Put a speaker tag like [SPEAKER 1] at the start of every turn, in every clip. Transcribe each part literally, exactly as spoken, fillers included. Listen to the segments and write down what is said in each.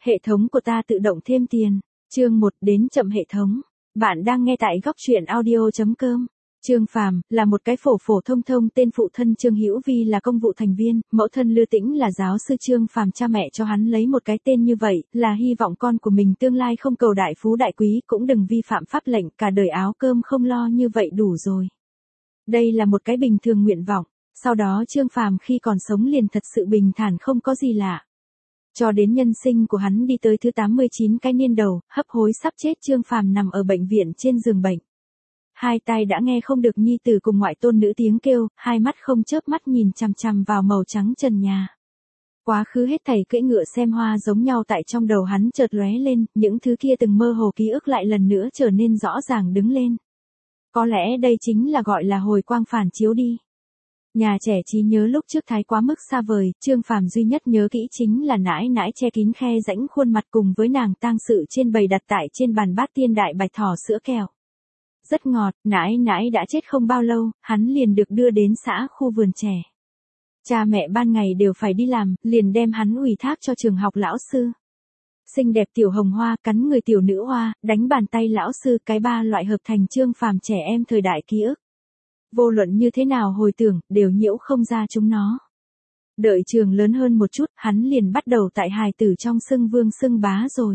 [SPEAKER 1] Hệ thống của ta tự động thêm tiền. Chương một đến chậm hệ thống. Bạn đang nghe tại góc truyện audio chấm com. Trương Phàm là một cái phổ phổ thông thông, tên phụ thân Trương Hữu Vi là công vụ thành viên, mẫu thân Lư Tĩnh là giáo sư. Trương Phàm cha mẹ cho hắn lấy một cái tên như vậy, là hy vọng con của mình tương lai không cầu đại phú đại quý, cũng đừng vi phạm pháp lệnh, cả đời áo cơm không lo như vậy đủ rồi. Đây là một cái bình thường nguyện vọng. Sau đó Trương Phàm khi còn sống liền thật sự bình thản, không có gì lạ. Cho đến nhân sinh của hắn đi tới thứ tám mươi chín cái niên đầu, hấp hối sắp chết, Trương Phàm nằm ở bệnh viện trên giường bệnh. Hai tai đã nghe không được nhi tử cùng ngoại tôn nữ tiếng kêu, hai mắt không chớp mắt nhìn chằm chằm vào màu trắng trần nhà. Quá khứ hết thảy cưỡi ngựa xem hoa giống nhau tại trong đầu hắn chợt lóe lên, những thứ kia từng mơ hồ ký ức lại lần nữa trở nên rõ ràng đứng lên. Có lẽ đây chính là gọi là hồi quang phản chiếu đi. Nhà trẻ trí nhớ lúc trước thái quá mức xa vời, Trương Phàm duy nhất nhớ kỹ chính là nãi nãi che kín khe rãnh khuôn mặt cùng với nàng tang sự trên bầy đặt tại trên bàn bát tiên đại bạch thỏ sữa kẹo. Rất ngọt, nãi nãi đã chết không bao lâu, hắn liền được đưa đến xã khu vườn trẻ. Cha mẹ ban ngày đều phải đi làm, liền đem hắn ủy thác cho trường học lão sư. Xinh đẹp tiểu hồng hoa, cắn người tiểu nữ hoa, đánh bàn tay lão sư, cái ba loại hợp thành Trương Phàm trẻ em thời đại ký ức. Vô luận như thế nào hồi tưởng, đều nhiễu không ra chúng nó. Đợi trường lớn hơn một chút, hắn liền bắt đầu tại hài tử trong xưng vương xưng bá rồi.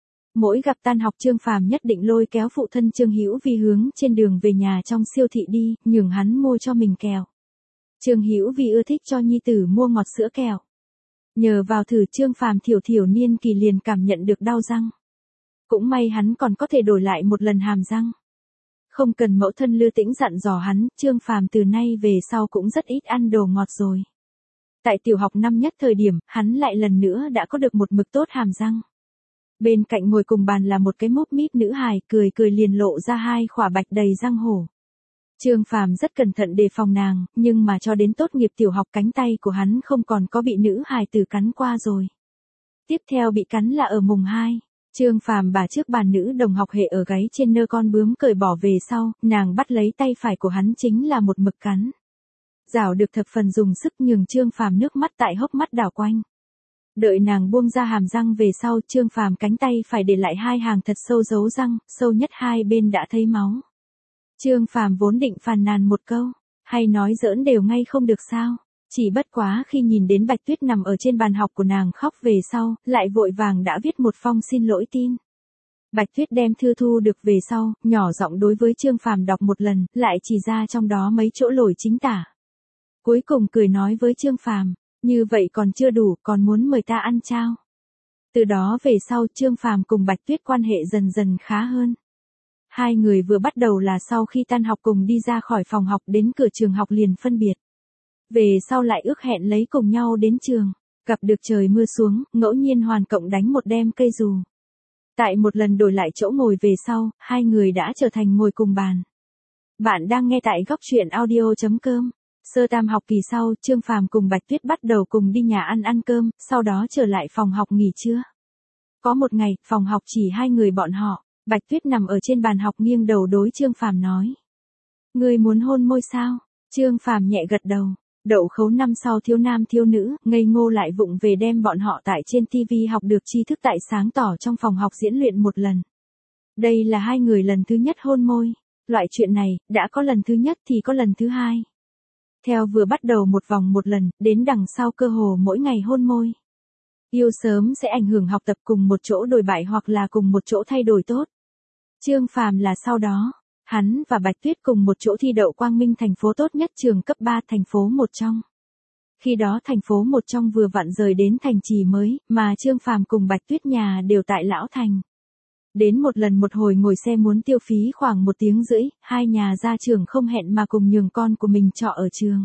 [SPEAKER 1] Mỗi gặp tan học Trương Phàm nhất định lôi kéo phụ thân Trương Hữu Vi hướng trên đường về nhà trong siêu thị đi, nhường hắn mua cho mình kẹo. Trương Hữu Vi ưa thích cho nhi tử mua ngọt sữa kẹo. Nhờ vào thử Trương Phàm thiểu thiểu niên kỳ liền cảm nhận được đau răng. Cũng may hắn còn có thể đổi lại một lần hàm răng. Không cần mẫu thân Lư Tĩnh dặn dò hắn, Trương Phàm từ nay về sau cũng rất ít ăn đồ ngọt rồi. Tại tiểu học năm nhất thời điểm, hắn lại lần nữa đã có được một mực tốt hàm răng. Bên cạnh ngồi cùng bàn là một cái múp míp nữ hài, cười cười liền lộ ra hai khỏa bạch đầy răng hổ. Trương Phàm rất cẩn thận đề phòng nàng, nhưng mà cho đến tốt nghiệp tiểu học cánh tay của hắn không còn có bị nữ hài tử cắn qua rồi. Tiếp theo bị cắn là ở mùng hai. Trương Phàm bà trước bàn nữ đồng học hệ ở gáy trên nơ con bướm cởi bỏ về sau, nàng bắt lấy tay phải của hắn chính là một mực cắn. Rảo được thập phần dùng sức nhường Trương Phàm nước mắt tại hốc mắt đảo quanh. Đợi nàng buông ra hàm răng về sau, Trương Phàm cánh tay phải để lại hai hàng thật sâu dấu răng, sâu nhất hai bên đã thấy máu. Trương Phàm vốn định phàn nàn một câu, hay nói giỡn đều ngay không được sao. Chỉ bất quá khi nhìn đến Bạch Tuyết nằm ở trên bàn học của nàng khóc về sau, lại vội vàng đã viết một phong xin lỗi tin. Bạch Tuyết đem thư thu được về sau, nhỏ giọng đối với Trương Phàm đọc một lần, lại chỉ ra trong đó mấy chỗ lỗi chính tả. Cuối cùng cười nói với Trương Phàm, như vậy còn chưa đủ, còn muốn mời ta ăn chao. Từ đó về sau Trương Phàm cùng Bạch Tuyết quan hệ dần dần khá hơn. Hai người vừa bắt đầu là sau khi tan học cùng đi ra khỏi phòng học đến cửa trường học liền phân biệt. Về sau lại ước hẹn lấy cùng nhau đến trường, gặp được trời mưa xuống, ngẫu nhiên Hoàn cộng đánh một đêm cây dù. Tại một lần đổi lại chỗ ngồi về sau, hai người đã trở thành ngồi cùng bàn. Bạn đang nghe tại góc truyện audio chấm com. Sơ tam học kỳ sau, Trương Phàm cùng Bạch Tuyết bắt đầu cùng đi nhà ăn ăn cơm, sau đó trở lại phòng học nghỉ trưa. Có một ngày, phòng học chỉ hai người bọn họ, Bạch Tuyết nằm ở trên bàn học nghiêng đầu đối Trương Phàm nói. Ngươi muốn hôn môi sao? Trương Phàm nhẹ gật đầu. Đậu khấu năm sau thiếu nam thiếu nữ, ngây ngô lại vụng về đem bọn họ tại trên ti vi học được tri thức tại sáng tỏ trong phòng học diễn luyện một lần. Đây là hai người lần thứ nhất hôn môi. Loại chuyện này, đã có lần thứ nhất thì có lần thứ hai. Theo vừa bắt đầu một vòng một lần, đến đằng sau cơ hồ mỗi ngày hôn môi. Yêu sớm sẽ ảnh hưởng học tập, cùng một chỗ đổi bại hoặc là cùng một chỗ thay đổi tốt. Trương Phàm là sau đó, hắn và Bạch Tuyết cùng một chỗ thi đậu Quang Minh thành phố tốt nhất trường cấp ba thành phố một trong. Khi đó thành phố một trong vừa vặn rời đến thành trì mới, mà Trương Phàm cùng Bạch Tuyết nhà đều tại Lão Thành. Đến một lần một hồi ngồi xe muốn tiêu phí khoảng một tiếng rưỡi, hai nhà ra trường không hẹn mà cùng nhường con của mình trọ ở trường.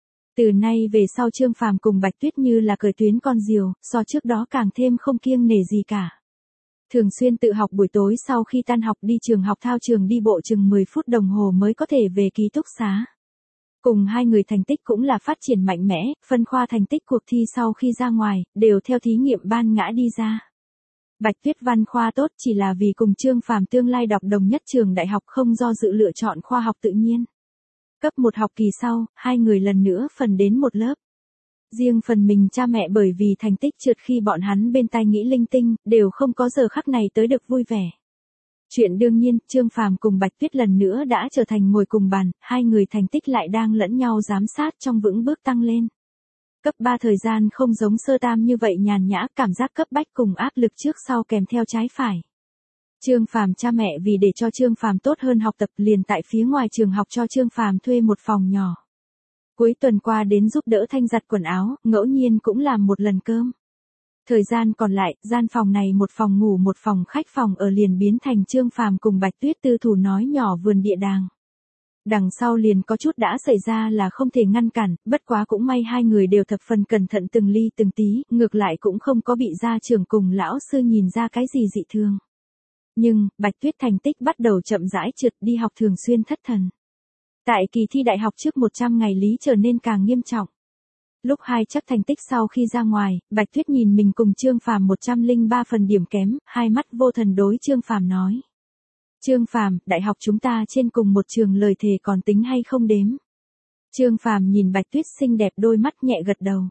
[SPEAKER 1] Từ nay về sau Trương Phàm cùng Bạch Tuyết như là cởi tuyến con diều, so trước đó càng thêm không kiêng nể gì cả. Thường xuyên tự học buổi tối sau khi tan học đi trường học thao trường đi bộ chừng mười phút đồng hồ mới có thể về ký túc xá. Cùng hai người thành tích cũng là phát triển mạnh mẽ, phân khoa thành tích cuộc thi sau khi ra ngoài, đều theo thí nghiệm ban ngã đi ra. Bạch Tuyết văn khoa tốt chỉ là vì cùng Trương Phàm tương lai đọc đồng nhất trường đại học không do dự lựa chọn khoa học tự nhiên. Cấp một học kỳ sau, hai người lần nữa phần đến một lớp. Riêng phần mình cha mẹ bởi vì thành tích trượt khi bọn hắn bên tai nghĩ linh tinh, đều không có giờ khắc này tới được vui vẻ. Chuyện đương nhiên, Trương Phàm cùng Bạch Tuyết lần nữa đã trở thành ngồi cùng bàn, hai người thành tích lại đang lẫn nhau giám sát trong vững bước tăng lên. Cấp ba thời gian không giống sơ tam như vậy nhàn nhã, cảm giác cấp bách cùng áp lực trước sau kèm theo trái phải. Trương Phàm cha mẹ vì để cho Trương Phàm tốt hơn học tập liền tại phía ngoài trường học cho Trương Phàm thuê một phòng nhỏ. Cuối tuần qua đến giúp đỡ Thanh giặt quần áo, ngẫu nhiên cũng làm một lần cơm. Thời gian còn lại, gian phòng này một phòng ngủ một phòng khách phòng ở liền biến thành Trương Phàm cùng Bạch Tuyết tư thủ nói nhỏ vườn địa đàng. Đằng sau liền có chút đã xảy ra là không thể ngăn cản, bất quá cũng may hai người đều thập phần cẩn thận từng ly từng tí, ngược lại cũng không có bị gia trưởng cùng lão sư nhìn ra cái gì dị thường. Nhưng, Bạch Tuyết thành tích bắt đầu chậm rãi trượt, đi học thường xuyên thất thần. Tại kỳ thi đại học trước một trăm ngày lý trở nên càng nghiêm trọng. Lúc hai chắc thành tích sau khi ra ngoài, Bạch Tuyết nhìn mình cùng Trương Phàm một trăm lẻ ba phần điểm kém, hai mắt vô thần đối Trương Phàm nói. Trương Phàm, đại học chúng ta trên cùng một trường lời thề còn tính hay không đếm? Trương Phàm nhìn Bạch Tuyết xinh đẹp đôi mắt nhẹ gật đầu.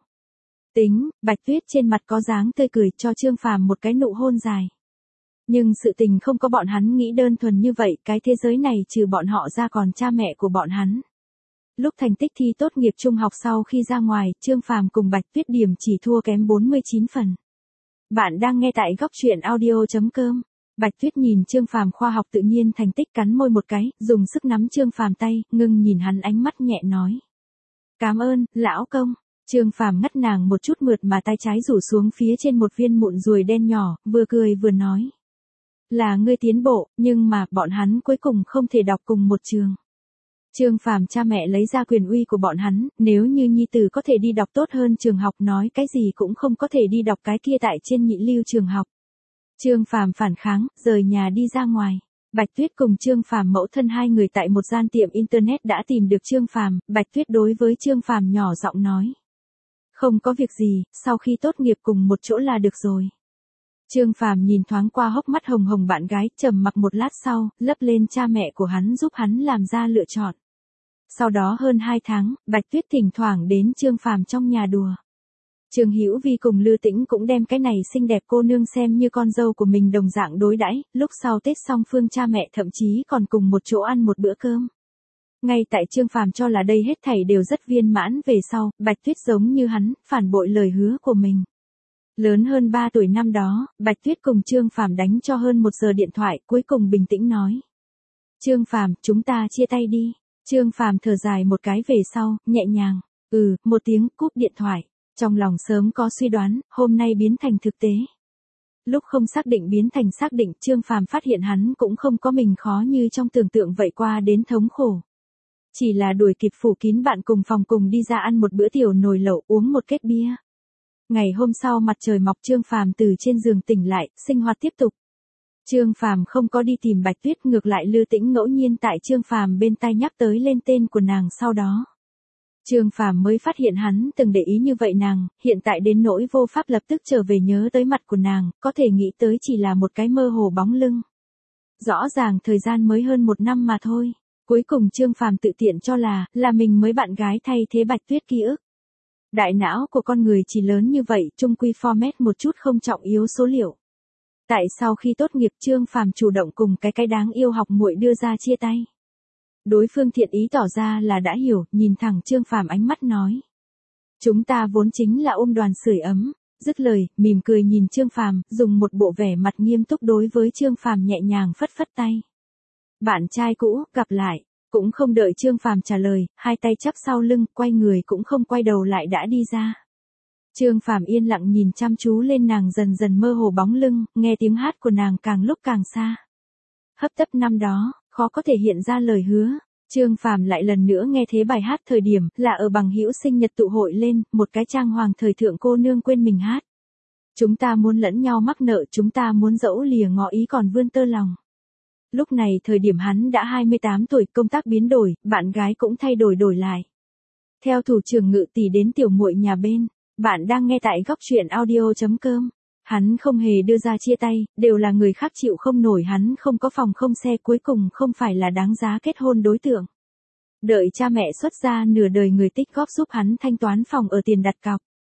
[SPEAKER 1] Tính, Bạch Tuyết trên mặt có dáng tươi cười cho Trương Phàm một cái nụ hôn dài. Nhưng sự tình không có bọn hắn nghĩ đơn thuần như vậy, cái thế giới này trừ bọn họ ra còn cha mẹ của bọn hắn. Lúc thành tích thi tốt nghiệp trung học sau khi ra ngoài, Trương Phàm cùng Bạch Tuyết điểm chỉ thua kém bốn mươi chín phần. Bạn đang nghe tại góc truyện audio chấm com. Bạch Tuyết nhìn Trương Phàm khoa học tự nhiên thành tích cắn môi một cái, dùng sức nắm Trương Phàm tay, ngưng nhìn hắn ánh mắt nhẹ nói. Cảm ơn, lão công. Trương Phàm ngắt nàng một chút mượt mà tay trái rủ xuống phía trên một viên mụn ruồi đen nhỏ, vừa cười vừa nói. Là ngươi tiến bộ, nhưng mà, bọn hắn cuối cùng không thể đọc cùng một trường. Trương Phàm cha mẹ lấy ra quyền uy của bọn hắn, nếu như nhi tử có thể đi đọc tốt hơn trường học nói cái gì cũng không có thể đi đọc cái kia tại trên nhị lưu trường học. Trương Phàm phản kháng, rời nhà đi ra ngoài. Bạch Tuyết cùng Trương Phàm mẫu thân hai người tại một gian tiệm internet đã tìm được Trương Phàm, Bạch Tuyết đối với Trương Phàm nhỏ giọng nói. Không có việc gì, sau khi tốt nghiệp cùng một chỗ là được rồi. Trương Phàm nhìn thoáng qua hốc mắt hồng hồng bạn gái, trầm mặc một lát sau, lấp lên cha mẹ của hắn giúp hắn làm ra lựa chọn. Sau đó hơn hai tháng, Bạch Tuyết thỉnh thoảng đến Trương Phàm trong nhà đùa. Trương Hữu Vi cùng Lư Tĩnh cũng đem cái này xinh đẹp cô nương xem như con dâu của mình đồng dạng đối đãi, lúc sau Tết song phương cha mẹ thậm chí còn cùng một chỗ ăn một bữa cơm. Ngay tại Trương Phàm cho là đây hết thảy đều rất viên mãn về sau, Bạch Tuyết giống như hắn, phản bội lời hứa của mình. Lớn hơn ba tuổi năm đó, Bạch Tuyết cùng Trương Phàm đánh cho hơn một giờ điện thoại, cuối cùng bình tĩnh nói. Trương Phàm, chúng ta chia tay đi. Trương Phàm thở dài một cái về sau, nhẹ nhàng, ừ, một tiếng cúp điện thoại. Trong lòng sớm có suy đoán, hôm nay biến thành thực tế. Lúc không xác định biến thành xác định, Trương Phàm phát hiện hắn cũng không có mình khó như trong tưởng tượng vậy qua đến thống khổ. Chỉ là đuổi kịp phủ kín bạn cùng phòng cùng đi ra ăn một bữa tiểu nồi lẩu, uống một kết bia. Ngày hôm sau mặt trời mọc, Trương Phàm từ trên giường tỉnh lại, sinh hoạt tiếp tục. Trương Phàm không có đi tìm Bạch Tuyết, ngược lại Lư Tĩnh ngẫu nhiên tại Trương Phàm bên tai nhắc tới lên tên của nàng sau đó. Trương Phàm mới phát hiện hắn từng để ý như vậy nàng, hiện tại đến nỗi vô pháp lập tức trở về nhớ tới mặt của nàng, có thể nghĩ tới chỉ là một cái mơ hồ bóng lưng. Rõ ràng thời gian mới hơn một năm mà thôi. Cuối cùng Trương Phàm tự tiện cho là, là mình mới bạn gái thay thế Bạch Tuyết ký ức. Đại não của con người chỉ lớn như vậy, chung quy format một chút không trọng yếu số liệu. Tại sau khi tốt nghiệp, Trương Phàm chủ động cùng cái cái đáng yêu học muội đưa ra chia tay. Đối phương thiện ý tỏ ra là đã hiểu, nhìn thẳng Trương Phàm ánh mắt nói. Chúng ta vốn chính là ôm đoàn sưởi ấm. Dứt lời, mỉm cười nhìn Trương Phàm, dùng một bộ vẻ mặt nghiêm túc đối với Trương Phàm nhẹ nhàng phất phất tay. Bạn trai cũ, gặp lại. Cũng không đợi Trương Phàm trả lời, hai tay chắp sau lưng, quay người cũng không quay đầu lại đã đi ra. Trương Phàm yên lặng nhìn chăm chú lên nàng dần dần mơ hồ bóng lưng, nghe tiếng hát của nàng càng lúc càng xa. Hấp tấp năm đó, khó có thể hiện ra lời hứa. Trương Phàm lại lần nữa nghe thế bài hát thời điểm, là ở bằng hữu sinh nhật tụ hội lên, một cái trang hoàng thời thượng cô nương quên mình hát. Chúng ta muốn lẫn nhau mắc nợ, chúng ta muốn dẫu lìa ngỏ ý còn vươn tơ lòng. Lúc này thời điểm hắn đã hai mươi tám tuổi, công tác biến đổi, bạn gái cũng thay đổi đổi lại. Theo thủ trưởng Ngự Tỷ đến tiểu muội nhà bên, bạn đang nghe tại góc truyện audio chấm com. Hắn không hề đưa ra chia tay, đều là người khác chịu không nổi hắn không có phòng không xe, cuối cùng không phải là đáng giá kết hôn đối tượng. Đợi cha mẹ xuất ra nửa đời người tích góp giúp hắn thanh toán phòng ở tiền đặt cọc.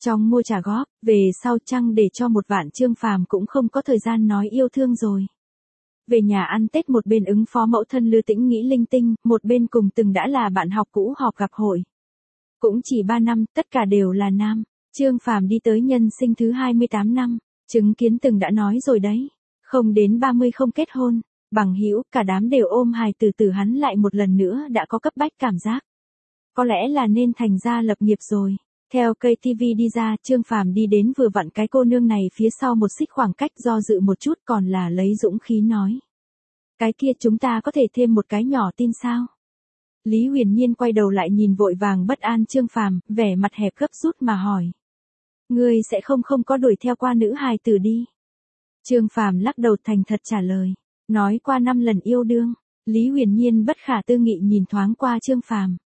[SPEAKER 1] Trong mua trả góp, về sau chăng để cho một vạn Trương Phàm cũng không có thời gian nói yêu thương rồi. Về nhà ăn Tết một bên ứng phó mẫu thân Lư Tĩnh nghĩ linh tinh, một bên cùng từng đã là bạn học cũ họp gặp hội. Cũng chỉ ba năm, tất cả đều là nam. Trương Phàm đi tới nhân sinh thứ hai mươi tám năm, chứng kiến từng đã nói rồi đấy, không đến ba mươi không kết hôn, bằng hữu, cả đám đều ôm hài từ từ hắn lại một lần nữa đã có cấp bách cảm giác. Có lẽ là nên thành ra lập nghiệp rồi. Theo cây ti vi đi ra, Trương Phàm đi đến vừa vặn cái cô nương này phía sau một xích khoảng cách do dự một chút còn là lấy dũng khí nói. Cái kia chúng ta có thể thêm một cái nhỏ tin sao? Lý Huyền Nhiên quay đầu lại nhìn vội vàng bất an Trương Phàm, vẻ mặt hẹp gấp rút mà hỏi. Ngươi sẽ không không có đuổi theo qua nữ hài tử đi. Trương Phàm lắc đầu thành thật trả lời. Nói qua năm lần yêu đương, Lý Huyền Nhiên bất khả tư nghị nhìn thoáng qua Trương Phàm.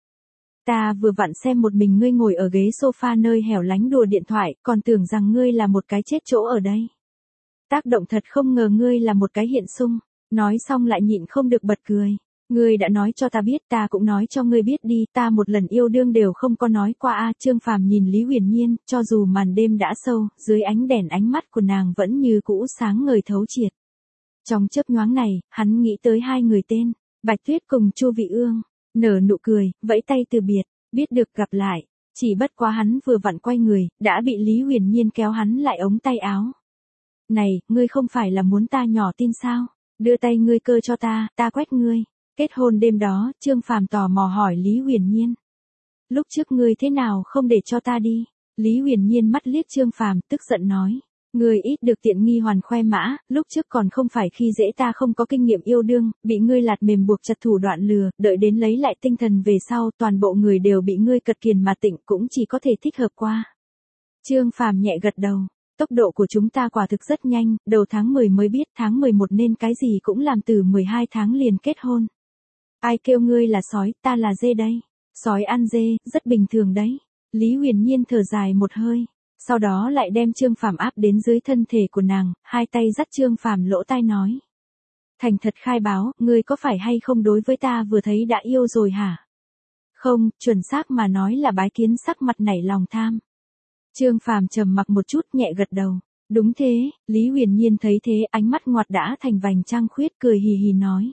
[SPEAKER 1] Ta vừa vặn xem một mình ngươi ngồi ở ghế sofa nơi hẻo lánh đùa điện thoại, còn tưởng rằng ngươi là một cái chết chỗ ở đây. Tác động thật không ngờ ngươi là một cái hiện sung, nói xong lại nhịn không được bật cười. Ngươi đã nói cho ta biết, ta cũng nói cho ngươi biết đi, ta một lần yêu đương đều không có nói qua a. Trương Phàm nhìn Lý Huyền Nhiên, cho dù màn đêm đã sâu, dưới ánh đèn ánh mắt của nàng vẫn như cũ sáng ngời thấu triệt. Trong chớp nhoáng này, hắn nghĩ tới hai người tên, Bạch Tuyết cùng Chu Vị Ương, nở nụ cười, vẫy tay từ biệt, biết được gặp lại, chỉ bất quá hắn vừa vặn quay người, đã bị Lý Huyền Nhiên kéo hắn lại ống tay áo. Này, ngươi không phải là muốn ta nhỏ tin sao? Đưa tay ngươi cơ cho ta, ta quét ngươi. Kết hôn đêm đó, Trương Phàm tò mò hỏi Lý Huyền Nhiên. Lúc trước ngươi thế nào không để cho ta đi? Lý Huyền Nhiên mắt liếc Trương Phàm, tức giận nói. Ngươi ít được tiện nghi hoàn khoe mã, lúc trước còn không phải khi dễ ta không có kinh nghiệm yêu đương, bị ngươi lạt mềm buộc chặt thủ đoạn lừa, đợi đến lấy lại tinh thần về sau toàn bộ người đều bị ngươi cật kiền mà tỉnh cũng chỉ có thể thích hợp qua. Trương Phàm nhẹ gật đầu, tốc độ của chúng ta quả thực rất nhanh, đầu tháng mười mới biết tháng mười một nên cái gì cũng làm từ mười hai tháng liền kết hôn. Ai kêu ngươi là sói, ta là dê đây. Sói ăn dê, rất bình thường đấy. Lý Huyền Nhiên thở dài một hơi. Sau đó lại đem Trương Phàm áp đến dưới thân thể của nàng, hai tay dắt Trương Phàm lỗ tai nói. Thành thật khai báo, ngươi có phải hay không đối với ta vừa thấy đã yêu rồi hả? Không, chuẩn xác mà nói là bái kiến sắc mặt nảy lòng tham. Trương Phàm trầm mặc một chút nhẹ gật đầu. Đúng thế, Lý Huyền Nhiên thấy thế ánh mắt ngoặt đã thành vành trăng khuyết cười hì hì nói.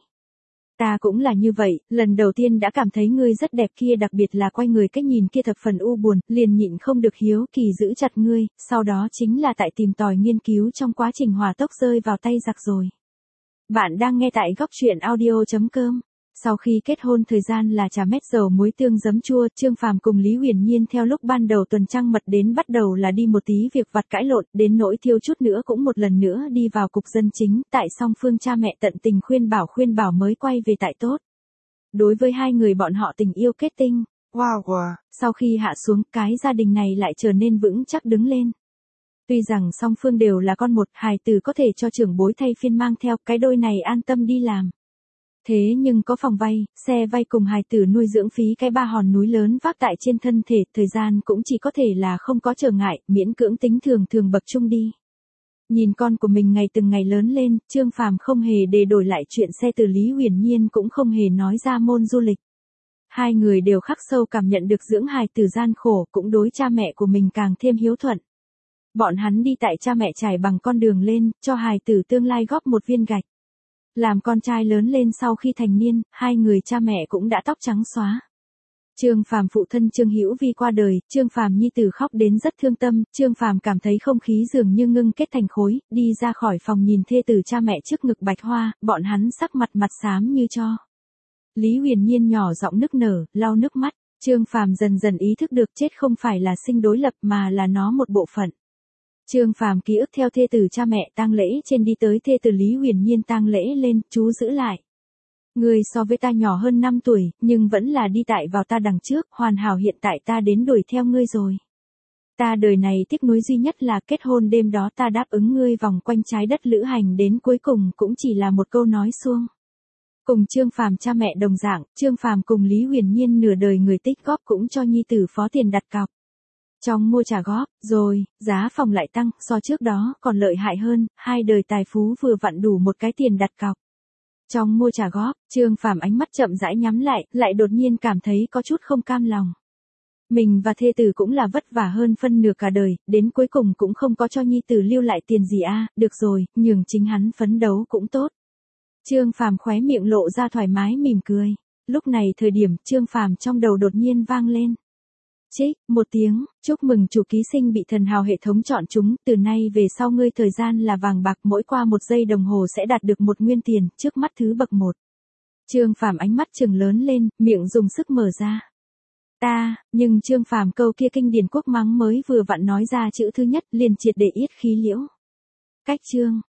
[SPEAKER 1] Ta cũng là như vậy, lần đầu tiên đã cảm thấy ngươi rất đẹp kia, đặc biệt là quay người cách nhìn kia thập phần u buồn, liền nhịn không được hiếu kỳ giữ chặt ngươi, sau đó chính là tại tìm tòi nghiên cứu trong quá trình hỏa tốc rơi vào tay giặc rồi. Bạn đang nghe tại góc truyện audio chấm com. Sau khi kết hôn thời gian là trà mét dầu muối tương giấm chua, Trương Phàm cùng Lý Huyền Nhiên theo lúc ban đầu tuần trăng mật đến bắt đầu là đi một tí việc vặt cãi lộn, đến nỗi thiêu chút nữa cũng một lần nữa đi vào cục dân chính, tại song phương cha mẹ tận tình khuyên bảo khuyên bảo mới quay về tại tốt. Đối với hai người bọn họ tình yêu kết tinh, wow wow, sau khi hạ xuống, cái gia đình này lại trở nên vững chắc đứng lên. Tuy rằng song phương đều là con một, hài tử có thể cho trưởng bối thay phiên mang theo, cái đôi này an tâm đi làm. Thế nhưng có phòng vay, xe vay cùng hài tử nuôi dưỡng phí cái ba hòn núi lớn vác tại trên thân thể, thời gian cũng chỉ có thể là không có trở ngại, miễn cưỡng tính thường thường bậc chung đi. Nhìn con của mình ngày từng ngày lớn lên, Trương Phàm không hề để đổi lại chuyện xe từ Lý Huyền Nhiên cũng không hề nói ra môn du lịch. Hai người đều khắc sâu cảm nhận được dưỡng hài tử gian khổ, cũng đối cha mẹ của mình càng thêm hiếu thuận. Bọn hắn đi tại cha mẹ trải bằng con đường lên, cho hài tử tương lai góp một viên gạch. Làm con trai lớn lên sau khi thành niên, hai người cha mẹ cũng đã tóc trắng xóa. Trương Phàm phụ thân Trương Hữu Vi qua đời, Trương Phàm nhi tử khóc đến rất thương tâm, Trương Phàm cảm thấy không khí dường như ngưng kết thành khối, đi ra khỏi phòng nhìn thê tử cha mẹ trước ngực bạch hoa, bọn hắn sắc mặt mặt xám như tro. Lý Huyền Nhiên nhỏ giọng nức nở, lau nước mắt, Trương Phàm dần dần ý thức được chết không phải là sinh đối lập mà là nó một bộ phận. Trương Phàm ký ức theo thê tử cha mẹ tang lễ trên đi tới thê tử Lý Huyền Nhiên tang lễ lên, chú giữ lại. Ngươi so với ta nhỏ hơn năm tuổi, nhưng vẫn là đi tại vào ta đằng trước, hoàn hảo hiện tại ta đến đuổi theo ngươi rồi. Ta đời này tiếc nuối duy nhất là kết hôn đêm đó ta đáp ứng ngươi vòng quanh trái đất lữ hành đến cuối cùng cũng chỉ là một câu nói suông. Cùng Trương Phàm cha mẹ đồng dạng, Trương Phàm cùng Lý Huyền Nhiên nửa đời người tích góp cũng cho nhi tử phó tiền đặt cọc. Trong mua trả góp, rồi, giá phòng lại tăng, so trước đó còn lợi hại hơn, hai đời tài phú vừa vặn đủ một cái tiền đặt cọc. Trong mua trả góp, Trương Phàm ánh mắt chậm rãi nhắm lại, lại đột nhiên cảm thấy có chút không cam lòng. Mình và thê tử cũng là vất vả hơn phân nửa cả đời, đến cuối cùng cũng không có cho nhi tử lưu lại tiền gì a, được rồi, nhường chính hắn phấn đấu cũng tốt. Trương Phàm khóe miệng lộ ra thoải mái mỉm cười. Lúc này thời điểm Trương Phàm trong đầu đột nhiên vang lên. Chích, một tiếng, chúc mừng chủ ký sinh bị thần hào hệ thống chọn chúng, từ nay về sau ngươi thời gian là vàng bạc, mỗi qua một giây đồng hồ sẽ đạt được một nguyên tiền, trước mắt thứ bậc một. Trương Phàm ánh mắt trừng lớn lên, miệng dùng sức mở ra. Ta, nhưng Trương Phàm câu kia kinh điển quốc mắng mới vừa vặn nói ra chữ thứ nhất liền triệt để yết khí liễu. Cách chương,